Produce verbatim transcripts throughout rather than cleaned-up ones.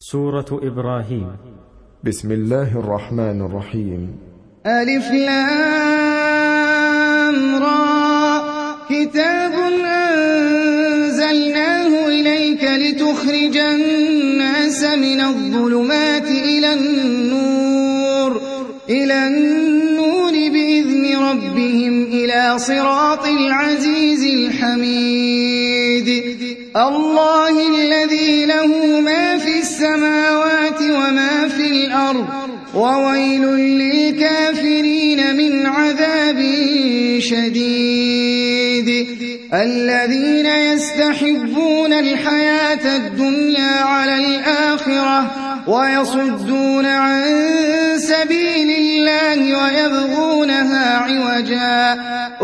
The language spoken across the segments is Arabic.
سورة إبراهيم. بسم الله الرحمن الرحيم. ألف لام را كتاب أنزلناه إليك لتخرج الناس من الظلمات إلى النور إلى النور بإذن ربهم إلى صراط العزيز الحميد الله الذي له ما في السماوات وما في الأرض وويل للكافرين من عذاب شديد الذين يستحبون الحياة الدنيا على الآخرة ويصدون عن سبيل الله ويبغونها عوجا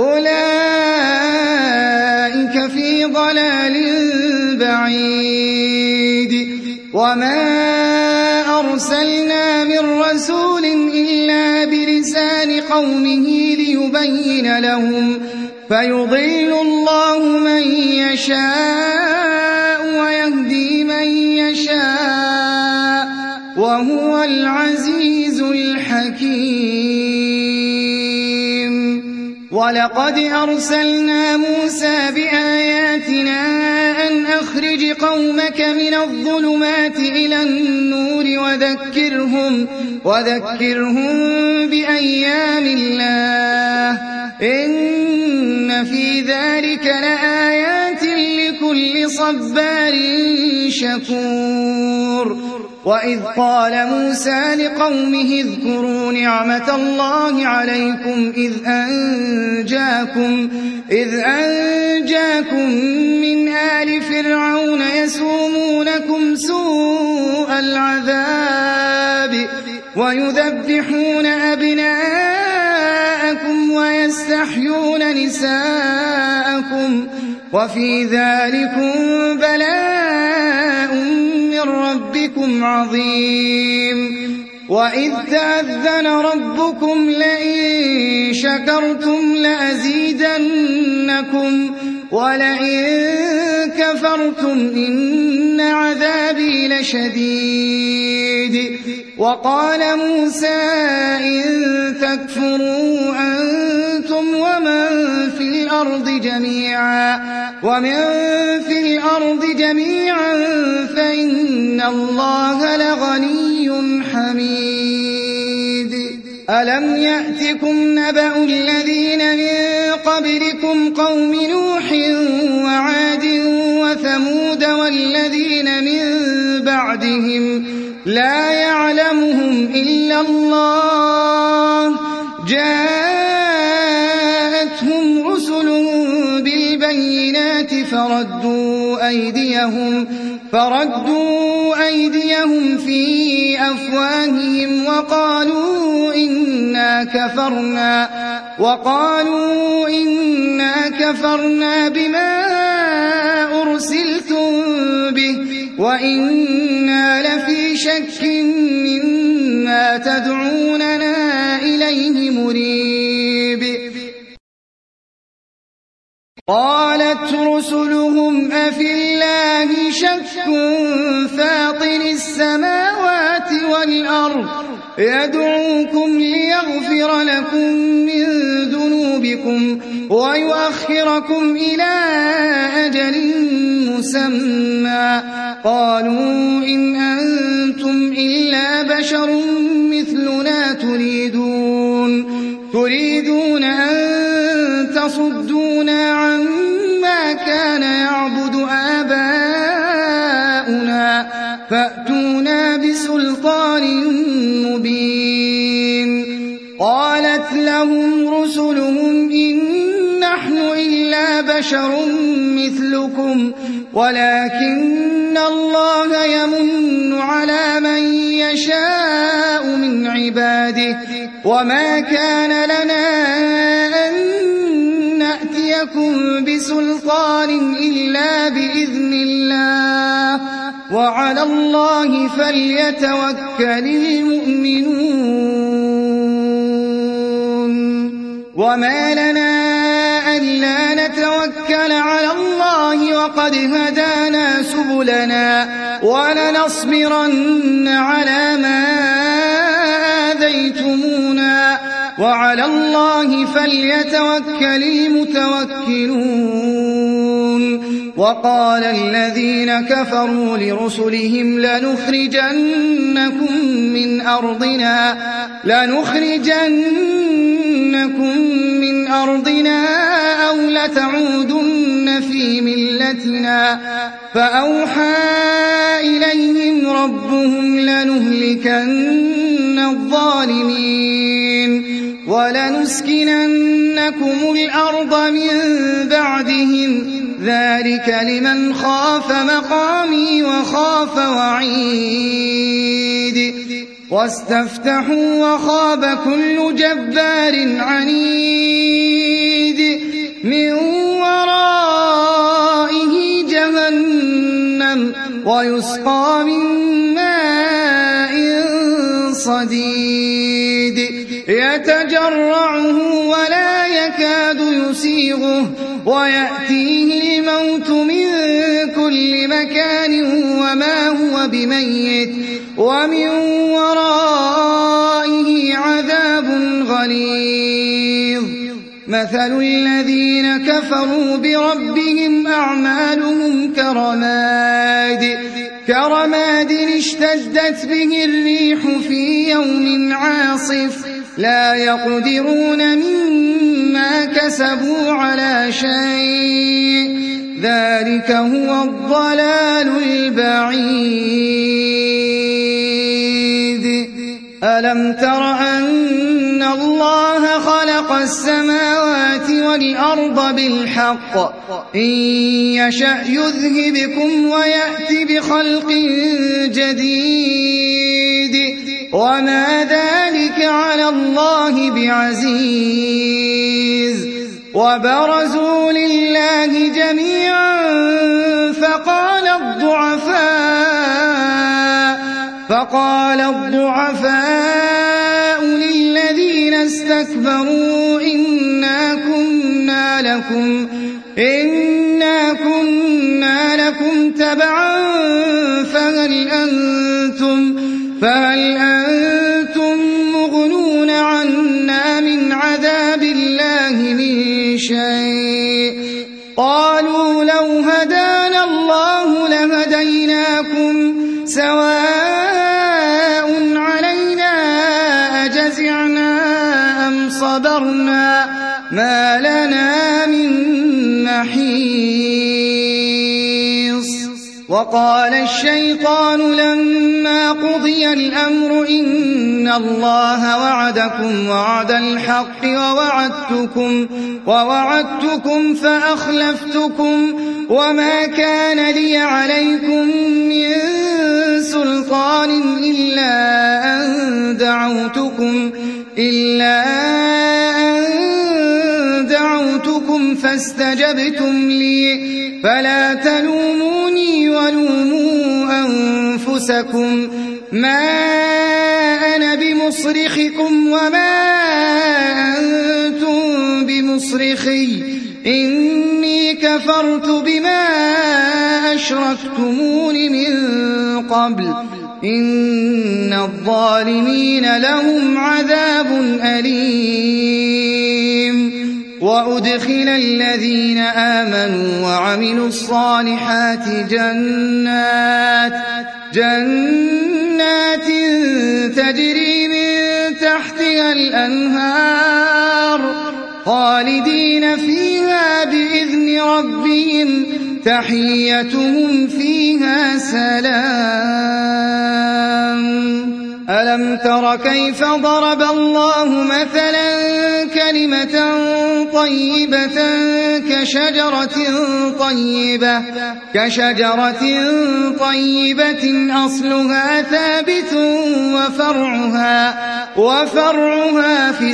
أولئك في ضلال بعيد وما أرسلنا من رسول إلا بلسان قومه ليبين لهم فيضل الله من يشاء ويهدي من يشاء وهو العزيز الحكيم ولقد أرسلنا موسى بآياتنا أن أخرج قومك من الظلمات إلى النور وذكرهم, وذكرهم بأيام الله إن في ذلك لآيات لكل صبار شكور وإذ قال موسى لقومه اذكروا نعمة الله عليكم إذ أنجاكم, إذ أنجاكم من آل فرعون يسومونكم سوء العذاب ويذبحون أبناءكم ويستحيون نساءكم وفي ذلكم بلاء من ربكم عظيم وإذ تأذن ربكم لئن شكرتم لأزيدنكم ولئن كفرتم إن عذابي لشديد وقال موسى إن تكفروا أنتم ومن في الأرض جميعا ومن في الأرض جميعا فإن الله لغني حميد ألم يأتكم نبأ الذين من قبلكم قوم نوح وعاد وثمود والذين من بعدهم لا يعلمهم إلا الله جاءتهم رسلهم بالبينات فردوا أيديهم فردوا أيديهم في أفواههم وقالوا إنا كفرنا وقالوا إنا كفرنا بما أرسلتم به وإنا لفي شك مما تدعوننا إليه مريب قالت رسلهم أفي الله شك فاطر السماوات والأرض يدعوكم ليغفر لكم من ذنوبكم ويؤخركم إلى أجل مسمى قالوا إن أنتم إلا بشر مثلنا تريدون تريدون أن تصدونا عما كان يعبد آباؤنا فأتونا بسلطان مبين قالت لهم رسلهم إن نحن إلا بشر مثلكم ولكن الله يمن على من يشاء من عباده وما كان لنا أن نأتيكم بسلطان إلا بإذن الله وعلى الله فليتوكل المؤمنون وما لنا ألا نتوكل على الله وقد هدانا سبلنا ولنصبرن على ما آذيتمونا وعلى الله فليتوكل المتوكلون وقال الذين كفروا لرسلهم لنخرجنكم من أرضنا لنخرجنكم من أرضنا أو لتعودن في ملتنا فأوحى إليهم ربهم لنهلكن الظالمين ولنسكننكم الأرض من بعدهم ذلك لمن خاف مقامي وخاف وعيد واستفتحوا وخاب كل جبار عنيد من ورائه جهنم ويسقى من ماء صديد يتجرعه ولا يكاد يسيغه ويأتيه الموت من كل مكان وما هو بميت ومن ورائه عذاب غليظ مثل الذين كفروا بربهم أعمالهم كرماد كرماد اشتدت به الريح في يوم عاصف لا يقدرون مما كسبوا على شيء ذلك هو الضلال البعيد ألم تر أن الله خلق السماوات والأرض بالحق إن يشأ يذهبكم ويأتي بخلق جديد وما ذلك على الله بعزيز وبرزوا لله جميعا فقال الضعفاء فقال الضعفاء للذين استكبروا إنا كنا لكم إنا كنا لكم تبعا فهل أنتم فهل أنتم مغنون عنا من عذاب الله من شيء قالوا لو هدانا الله لهديناكم سواء علينا أجزعنا أم صبرنا ما لنا من محيص وقال الشيطان لما قضي الأمر إن الله وعدكم وعد الحق ووعدتكم, ووعدتكم فأخلفتكم وما كان لي عليكم من سلطان إلا أن دعوتكم إلا أن دعوتكم فاستجبتم لي فلا تلوموني ولوموا أنفسكم ما أنا بمصرخكم وما أنتم بمصرخي إني كفرت بما أشركتمون من قبل إن الظالمين لهم عذاب أليم وأدخل الذين آمنوا وعملوا الصالحات جنات جنات تجري من تحتها الأنهار خالدين فيها بإذن ربهم تحيتهم فيها سلام ألم تر كيف ضرب الله مثلا كلمة طيبة كشجرة طيبة كشجرة طيبة أصلها ثابت وفرعها وفرعها في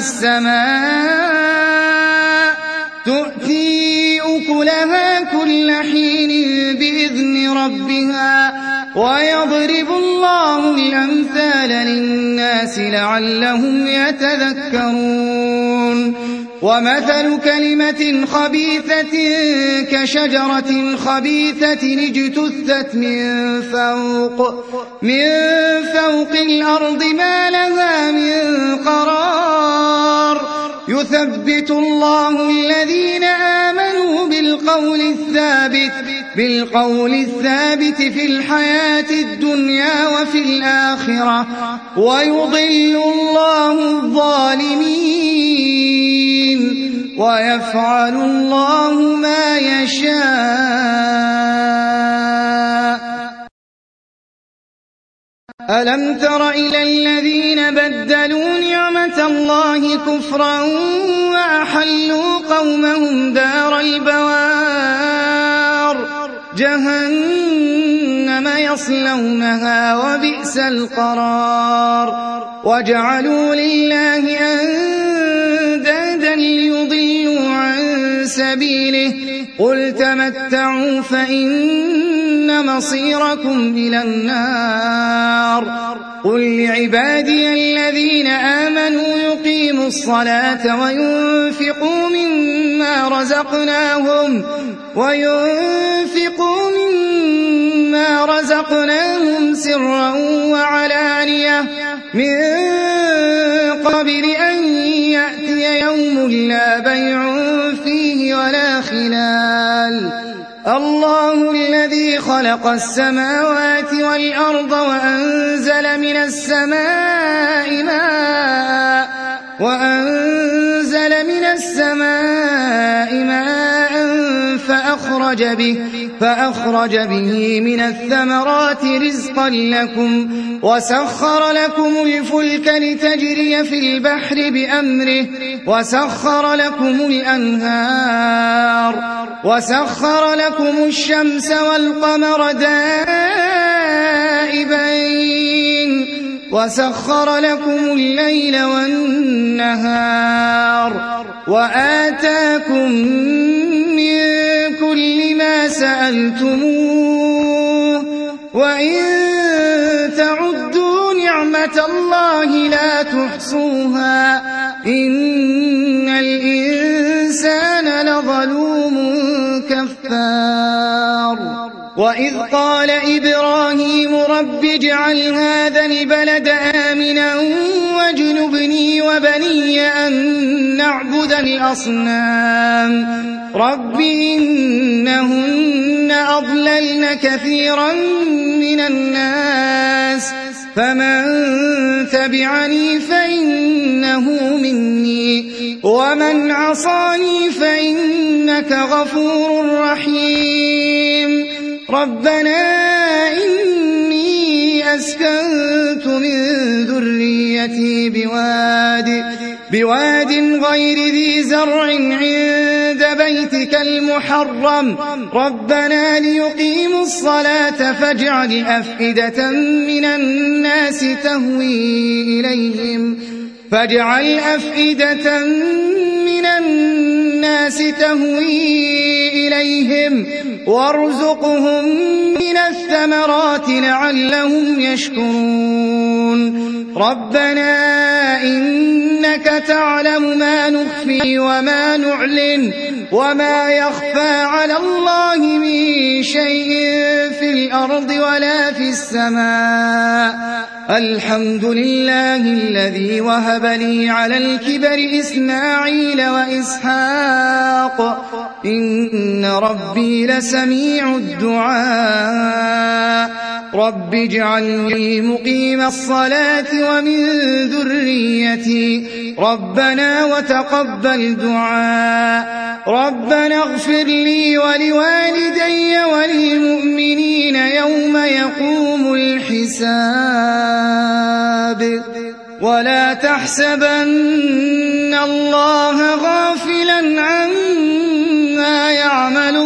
السماء تؤتي أكلها كل حين بإذن ربها ويضرب الله الأمثال للناس الناس لعلهم يتذكرون ومثل كلمة خبيثة كشجرة خبيثة اجتثت من فوق من فوق الأرض ما لها من قرار يثبت الله الذين آمنوا بالقول الثابت بالقول الثابت في الحياة الدنيا وفي الآخرة ويضل الله الظالمين ويفعل الله ما يشاء. ألم تر إلى الذين بدلوا نعمة الله كفرا وأحلوا قومهم دار البوار جهنم يصلونها وبئس القرار وجعلوا لله أندادا ليضلوا عن سبيله قل تمتعوا فإن مصيركم إلى النار قل لعبادي الذين آمنوا يقيموا الصلاة وينفقوا مما رزقناهم وينفقوا مما رزقناهم سرا وعلانية من قبل أن يأتي يوم لا بيع فيه ولا خلال الله الذي خلق السماوات والأرض وأنزل من السماء ماء وأنزل من السماء ماء فأخرج به فأخرج به من الثمرات رزقا لكم وسخر لكم الفلك لتجري في البحر بأمره وسخر لكم الأنهار وسخر لكم الشمس والقمر دائبين وسخر لكم الليل والنهار وآتاكم من كل ما سألتموه وإن تعدوا نعمة الله لا تحصوها إن الإنسان لظلوم كفار وإذ قال إبراهيم رب اجعل هذا البلد آمنا واجنبني وبني أن نعبد الأصنام رب إنهن أضللن كثيرا من الناس فمن تبعني فإنه مني ومن عصاني فإنك غفور رحيم ربنا إني أسكنت من ذريتي بواد بواد غير ذي زرع عند بيتك المحرم ربنا ليقيموا الصلاة فاجعل أفئدة من الناس تهوي إليهم فاجعل أفئدة من الناس تهوي إليهم وارزقهم من الثمرات لعلهم يشكرون ربنا إنك تعلم ما نخفي وما نعلن وما يخفى على الله من شيء في الأرض ولا في السماء الحمد لله الذي وهب لي على الكبر إسماعيل وإسحاق إن ربي لسميع الدعاء رب اجعلني مقيم الصلاة ومن ذريتي ربنا وتقبل دعاء ربنا اغفر لي ولوالدي وللمؤمنين يوم يقوم الحساب ولا تحسبن الله غافلا عما يعمل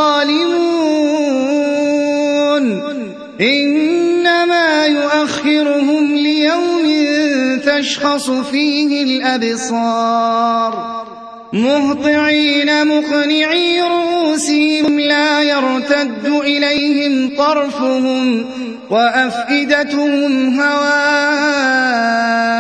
الظالمون إنما يؤخرهم ليوم تشخص فيه الأبصار مهطعين مقنعي رؤوسهم لا يرتد إليهم طرفهم وأفئدتهم هواء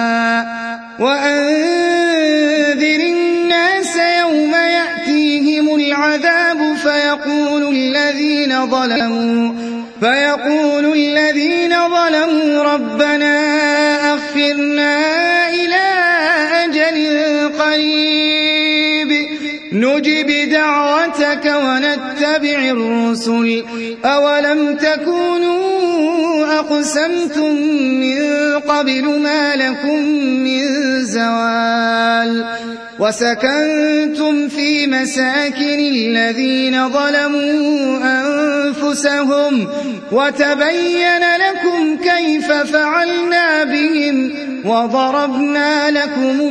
ظلموا فيقول الذين ظلموا ربنا أخرنا إلى أجل قريب نجب دعوتك ونتبع الرسل أولم تكونوا أقسمتم من قبل ما لكم من زوال وسكنتم في مساكن الذين ظلموا أنفسهم وتبين لكم كيف فعلنا بهم وضربنا لكم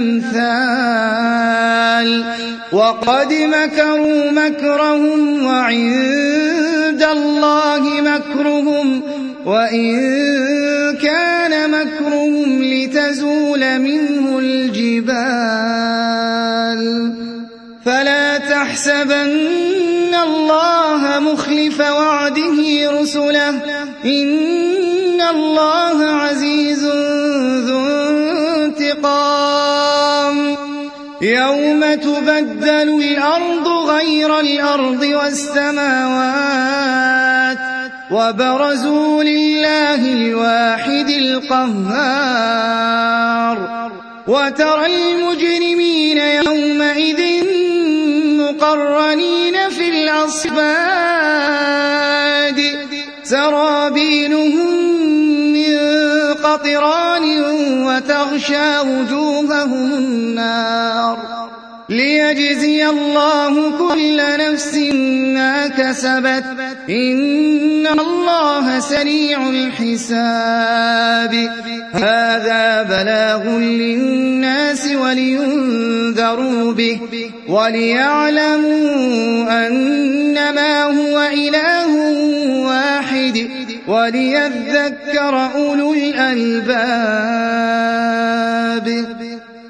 الأمثال وقد مكروا مكرهم وعند الله مكرهم وإن كان مكرهم لتزول منه الجبال فلا تحسبن الله مخلف وعده رسله إن الله عزيز ذو انتقام يوم تبدل الأرض غير الأرض والسماوات وبرزوا لله الواحد القهار وترى المجرمين يومئذ مقرنين في الأصفاد سرابيلهم من قطران وتغشى وجوههم النار ليجزي الله كل نفس ما كسبت إن الله سريع الحساب هذا بلاغ للناس ولينذروا به وليعلموا أنما هو إله واحد وليذكر أولو الألباب